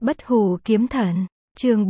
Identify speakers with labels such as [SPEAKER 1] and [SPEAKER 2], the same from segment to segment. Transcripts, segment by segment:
[SPEAKER 1] Bất hủ kiếm thần, chương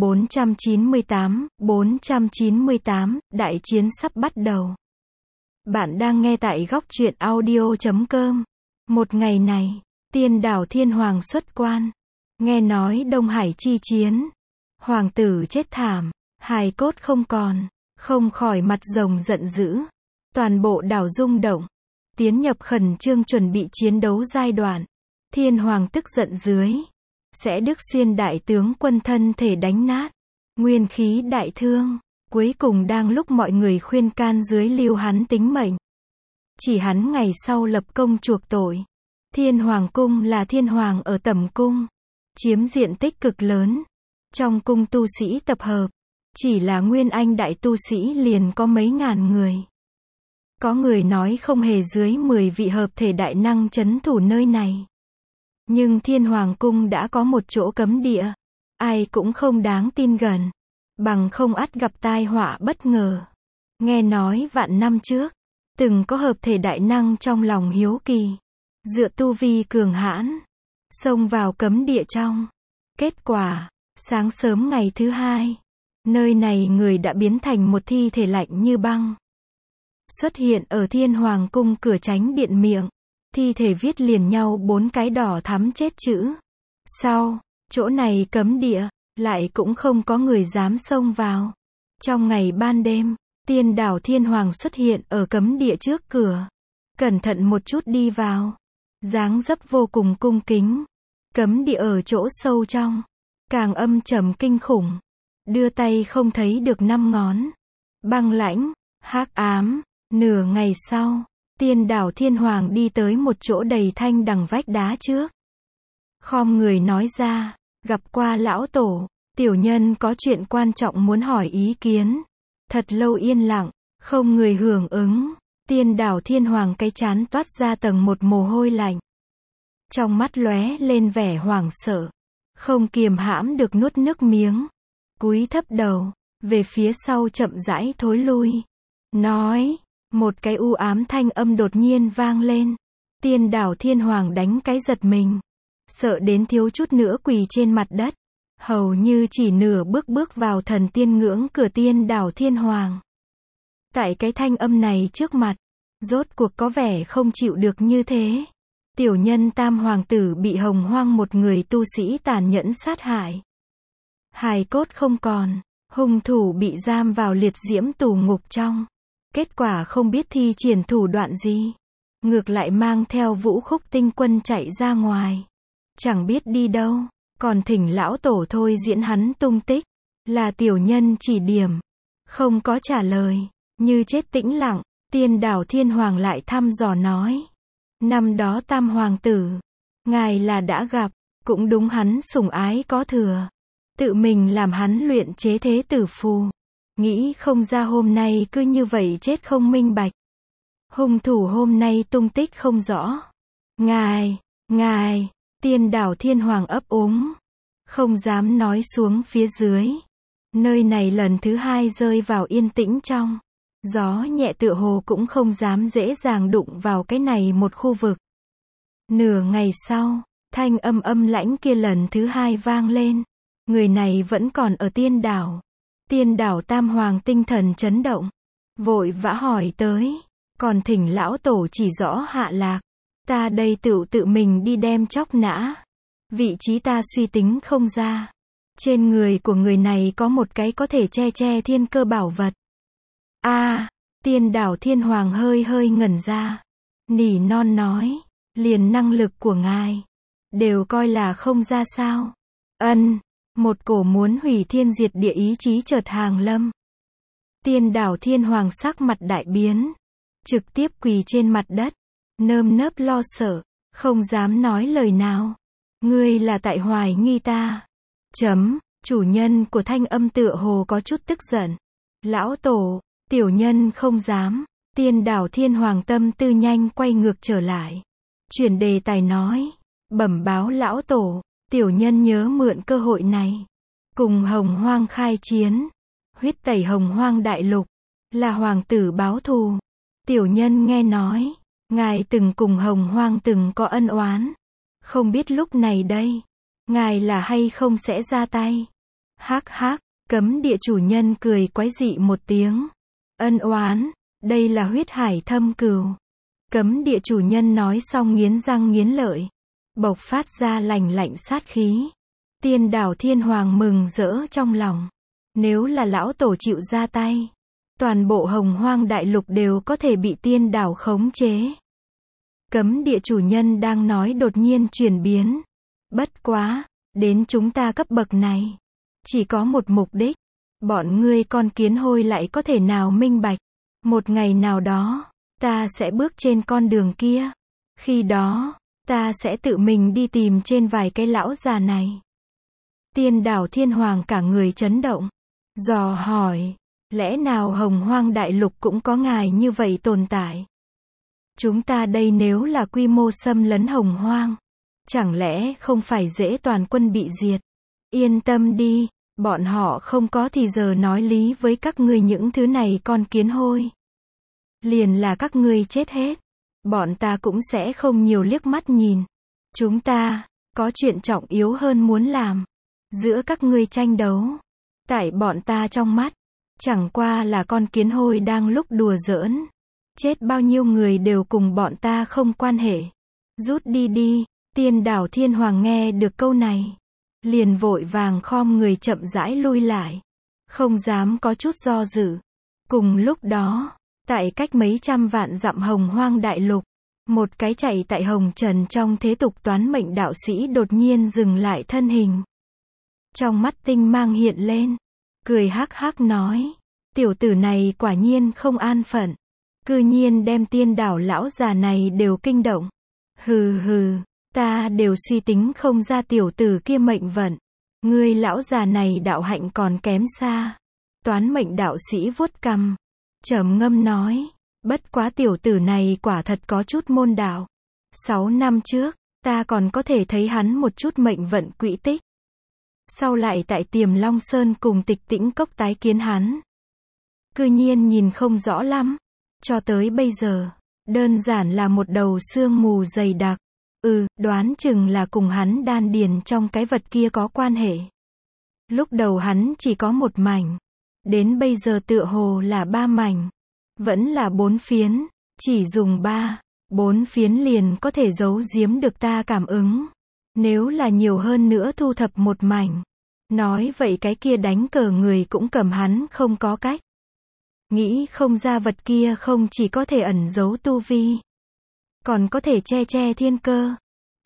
[SPEAKER 1] 498, đại chiến sắp bắt đầu. Bạn đang nghe tại góc truyện audio.com. Một ngày này, tiên đảo thiên hoàng xuất quan. Nghe nói Đông Hải chi chiến. Hoàng tử chết thảm, hài cốt không còn, không khỏi mặt rồng giận dữ. Toàn bộ đảo rung động. Tiến nhập khẩn trương chuẩn bị chiến đấu giai đoạn. Thiên hoàng tức giận dưới. Sẽ Đức Xuyên đại tướng quân thân thể đánh nát. Nguyên khí đại thương. Cuối cùng đang lúc mọi người khuyên can dưới lưu hắn tính mệnh. Chỉ hắn ngày sau lập công chuộc tội. Thiên Hoàng cung là thiên hoàng ở tẩm cung. Chiếm diện tích cực lớn. Trong cung tu sĩ tập hợp. Chỉ là Nguyên Anh đại tu sĩ liền có mấy ngàn người. Có người nói không hề dưới 10 vị hợp thể đại năng trấn thủ nơi này. Nhưng Thiên Hoàng cung đã có một chỗ cấm địa. Ai cũng không đáng tin gần. Bằng không ắt gặp tai họa bất ngờ. Nghe nói vạn năm trước, từng có hợp thể đại năng trong lòng hiếu kỳ. Dựa tu vi cường hãn, xông vào cấm địa trong. Kết quả, sáng sớm ngày thứ hai, nơi này người đã biến thành một thi thể lạnh như băng. Xuất hiện ở Thiên Hoàng cung cửa tránh điện miệng. Thi thể viết liền nhau 4 cái đỏ thắm chết chữ. Sau, chỗ này cấm địa, lại cũng không có người dám xông vào. Trong ngày ban đêm, tiên đảo thiên hoàng xuất hiện ở cấm địa trước cửa. Cẩn thận một chút đi vào. Dáng dấp vô cùng cung kính. Cấm địa ở chỗ sâu trong. Càng âm trầm kinh khủng. Đưa tay không thấy được 5 ngón. Băng lãnh, hắc ám. Nửa ngày sau, tiên đảo thiên hoàng đi tới một chỗ đầy thanh đằng vách đá trước. Khom người nói ra, gặp qua lão tổ, tiểu nhân có chuyện quan trọng muốn hỏi ý kiến. Thật lâu yên lặng, không người hưởng ứng. Tiên đảo thiên hoàng cái trán toát ra tầng một mồ hôi lạnh. Trong mắt lóe lên vẻ hoảng sợ. Không kiềm hãm được nuốt nước miếng. Cúi thấp đầu, về phía sau chậm rãi thối lui. Nói, một cái u ám thanh âm đột nhiên vang lên. Tiên đảo thiên hoàng đánh cái giật mình. Sợ đến thiếu chút nữa quỳ trên mặt đất. Hầu như chỉ nửa bước vào thần tiên ngưỡng cửa tiên đảo thiên hoàng. Tại cái thanh âm này trước mặt, rốt cuộc có vẻ không chịu được như thế. Tiểu nhân tam hoàng tử bị hồng hoang một người tu sĩ tàn nhẫn sát hại. Hài cốt không còn, hung thủ bị giam vào liệt diễm tù ngục trong. Kết quả không biết thi triển thủ đoạn gì. Ngược lại mang theo Vũ Khúc tinh quân chạy ra ngoài. Chẳng biết đi đâu. Còn thỉnh lão tổ thôi diễn hắn tung tích. Là tiểu nhân chỉ điểm. Không có trả lời. Như chết tĩnh lặng. Tiên đảo thiên hoàng lại thăm dò nói. Năm đó tam hoàng tử. Ngài là đã gặp. Cũng đúng hắn sủng ái có thừa. Tự mình làm hắn luyện chế thế tử phù. Nghĩ không ra hôm nay cứ như vậy chết không minh bạch. Hung thủ hôm nay tung tích không rõ. Ngài, tiên đảo thiên hoàng ấp úng. Không dám nói xuống phía dưới. Nơi này lần thứ hai rơi vào yên tĩnh trong. Gió nhẹ tựa hồ cũng không dám dễ dàng đụng vào cái này một khu vực. Nửa ngày sau, thanh âm lãnh kia lần thứ hai vang lên. Người này vẫn còn ở tiên đảo. Tiên đảo tam hoàng tinh thần chấn động. Vội vã hỏi tới. Còn thỉnh lão tổ chỉ rõ hạ lạc. Ta đây tự mình đi đem chóc nã. Vị trí ta suy tính không ra. Trên người của người này có một cái có thể che thiên cơ bảo vật. Tiên đảo thiên hoàng hơi ngẩn ra. Nỉ non nói. Liền năng lực của ngài. Đều coi là không ra sao. Một cổ muốn hủy thiên diệt địa ý chí chợt hàng lâm. Tiên đảo thiên hoàng sắc mặt đại biến. Trực tiếp quỳ trên mặt đất. Nơm nớp lo sợ. Không dám nói lời nào. Ngươi là tại hoài nghi ta. Chủ nhân của thanh âm tựa hồ có chút tức giận. Lão tổ, tiểu nhân không dám. Tiên đảo thiên hoàng tâm tư nhanh quay ngược trở lại. Chuyển đề tài nói. Bẩm báo lão tổ. Tiểu nhân nhớ mượn cơ hội này. Cùng hồng hoang khai chiến. Huyết tẩy hồng hoang đại lục. Là hoàng tử báo thù. Tiểu nhân nghe nói. Ngài từng cùng hồng hoang từng có ân oán. Không biết lúc này đây. ngài là hay không sẽ ra tay? Hắc hắc, cấm địa chủ nhân cười quái dị một tiếng. Ân oán, đây là huyết hải thâm cừu. Cấm địa chủ nhân nói xong nghiến răng nghiến lợi, bộc phát ra lành lạnh sát khí. Tiên đảo Thiên Hoàng mừng rỡ trong lòng. Nếu là lão tổ chịu ra tay, toàn bộ Hồng Hoang đại lục đều có thể bị tiên đảo khống chế. Cấm địa chủ nhân đang nói đột nhiên chuyển biến. Bất quá, đến chúng ta cấp bậc này, chỉ có một mục đích. Bọn ngươi con kiến hôi lại có thể nào minh bạch. Một ngày nào đó, ta sẽ bước trên con đường kia. Khi đó, ta sẽ tự mình đi tìm trên vài cái lão già này. Tiên đảo Thiên Hoàng cả người chấn động. Dò hỏi, lẽ nào Hồng Hoang đại lục cũng có ngài như vậy tồn tại? Chúng ta đây nếu là quy mô xâm lấn Hồng Hoang, chẳng lẽ không phải dễ toàn quân bị diệt? Yên tâm đi, bọn họ không có thì giờ nói lý với các ngươi những thứ này con kiến hôi. Liền là các ngươi chết hết. Bọn ta cũng sẽ không nhiều liếc mắt nhìn. Chúng ta, có chuyện trọng yếu hơn muốn làm. Giữa các ngươi tranh đấu. Tại bọn ta trong mắt, chẳng qua là con kiến hôi đang lúc đùa giỡn. Chết bao nhiêu người đều cùng bọn ta không quan hệ. Rút đi đi. Tiên đảo Thiên Hoàng nghe được câu này, liền vội vàng khom người chậm rãi lui lại. Không dám có chút do dự. Cùng lúc đó, tại cách mấy trăm vạn dặm Hồng Hoang đại lục, một cái chạy tại Hồng Trần trong thế tục toán mệnh đạo sĩ đột nhiên dừng lại thân hình. Trong mắt tinh mang hiện lên, cười hắc hắc nói, tiểu tử này quả nhiên không an phận, cư nhiên đem tiên đảo lão già này đều kinh động. Hừ hừ, ta đều suy tính không ra tiểu tử kia mệnh vận. Ngươi lão già này đạo hạnh còn kém xa. Toán mệnh đạo sĩ vuốt cằm, trầm ngâm nói, bất quá tiểu tử này quả thật có chút môn đạo. 6 năm trước, ta còn có thể thấy hắn một chút mệnh vận quỹ tích. Sau lại tại Tiềm Long Sơn cùng Tịch Tĩnh Cốc tái kiến hắn, cư nhiên nhìn không rõ lắm. Cho tới bây giờ, đơn giản là một đầu sương mù dày đặc. Đoán chừng là cùng hắn đan điền trong cái vật kia có quan hệ. Lúc đầu hắn chỉ có một mảnh, đến bây giờ tựa hồ là 3 mảnh, vẫn là 4 phiến, chỉ dùng 4 phiến liền có thể giấu giếm được ta cảm ứng. Nếu là nhiều hơn nữa thu thập một mảnh, nói vậy cái kia đánh cờ người cũng cầm hắn không có cách. Nghĩ không ra vật kia không chỉ có thể ẩn giấu tu vi, còn có thể che thiên cơ.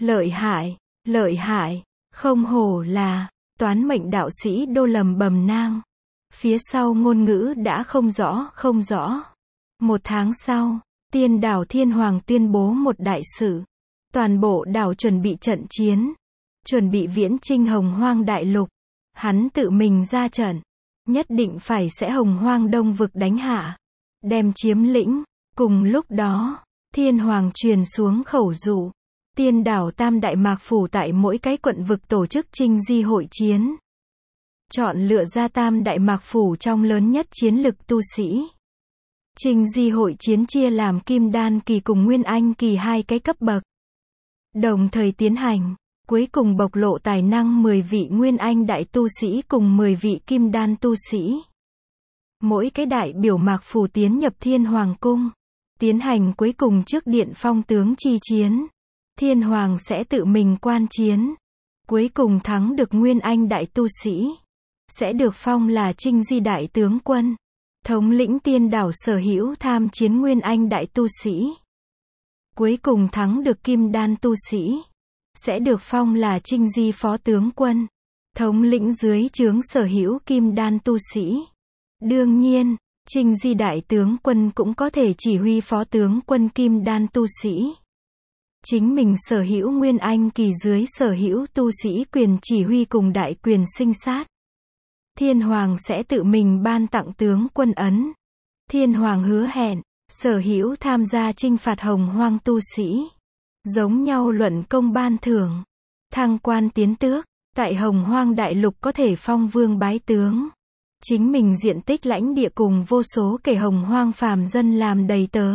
[SPEAKER 1] Lợi hại, không hổ là toán mệnh đạo sĩ đô lầm bầm nang. Phía sau ngôn ngữ đã không rõ. 1 tháng sau, tiên đảo Thiên Hoàng tuyên bố một đại sự. Toàn bộ đảo chuẩn bị trận chiến, chuẩn bị viễn chinh Hồng Hoang đại lục. Hắn tự mình ra trận, nhất định phải sẽ Hồng Hoang Đông vực đánh hạ, đem chiếm lĩnh. Cùng lúc đó, Thiên Hoàng truyền xuống khẩu dụ, tiên đảo Tam Đại Mạc Phủ tại mỗi cái quận vực tổ chức chinh di hội chiến. Chọn lựa ra Tam Đại Mạc Phủ trong lớn nhất chiến lực tu sĩ. Chinh di hội chiến chia làm Kim Đan kỳ cùng Nguyên Anh kỳ 2 cái cấp bậc. Đồng thời tiến hành, cuối cùng bộc lộ tài năng 10 vị Nguyên Anh đại tu sĩ cùng 10 vị Kim Đan tu sĩ. Mỗi cái đại biểu Mạc Phủ tiến nhập Thiên Hoàng cung, tiến hành cuối cùng trước điện phong tướng chi chiến. Thiên Hoàng sẽ tự mình quan chiến. Cuối cùng thắng được Nguyên Anh đại tu sĩ, sẽ được phong là Chinh Di đại tướng quân, thống lĩnh tiên đảo sở hữu tham chiến Nguyên Anh đại tu sĩ. Cuối cùng thắng được Kim Đan tu sĩ, sẽ được phong là Chinh Di phó tướng quân, thống lĩnh dưới trướng sở hữu Kim Đan tu sĩ. Đương nhiên, Chinh Di đại tướng quân cũng có thể chỉ huy phó tướng quân Kim Đan tu sĩ. Chính mình sở hữu Nguyên Anh kỳ dưới sở hữu tu sĩ quyền chỉ huy cùng đại quyền sinh sát. Thiên Hoàng sẽ tự mình ban tặng tướng quân ấn. Thiên Hoàng hứa hẹn, sở hữu tham gia chinh phạt Hồng Hoang tu sĩ, giống nhau luận công ban thưởng, thăng quan tiến tước, tại Hồng Hoang đại lục có thể phong vương bái tướng. Chính mình diện tích lãnh địa cùng vô số kẻ Hồng Hoang phàm dân làm đầy tớ.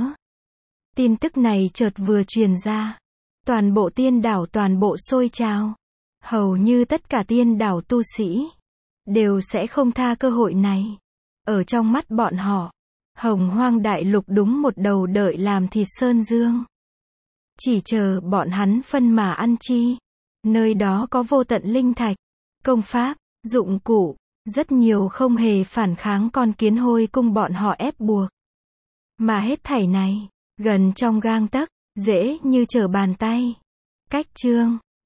[SPEAKER 1] Tin tức này chợt vừa truyền ra, toàn bộ tiên đảo toàn bộ sôi trào. Hầu như tất cả tiên đảo tu sĩ đều sẽ không tha cơ hội này. Ở trong mắt bọn họ, Hồng Hoang Đại Lục đúng một đầu đợi làm thịt sơn dương. Chỉ chờ bọn hắn phân mà ăn chi. Nơi đó có vô tận linh thạch, công pháp, dụng cụ, rất nhiều không hề phản kháng con kiến hôi cung bọn họ ép buộc. Mà hết thảy này, gần trong gang tấc, dễ như trở bàn tay. Cách chương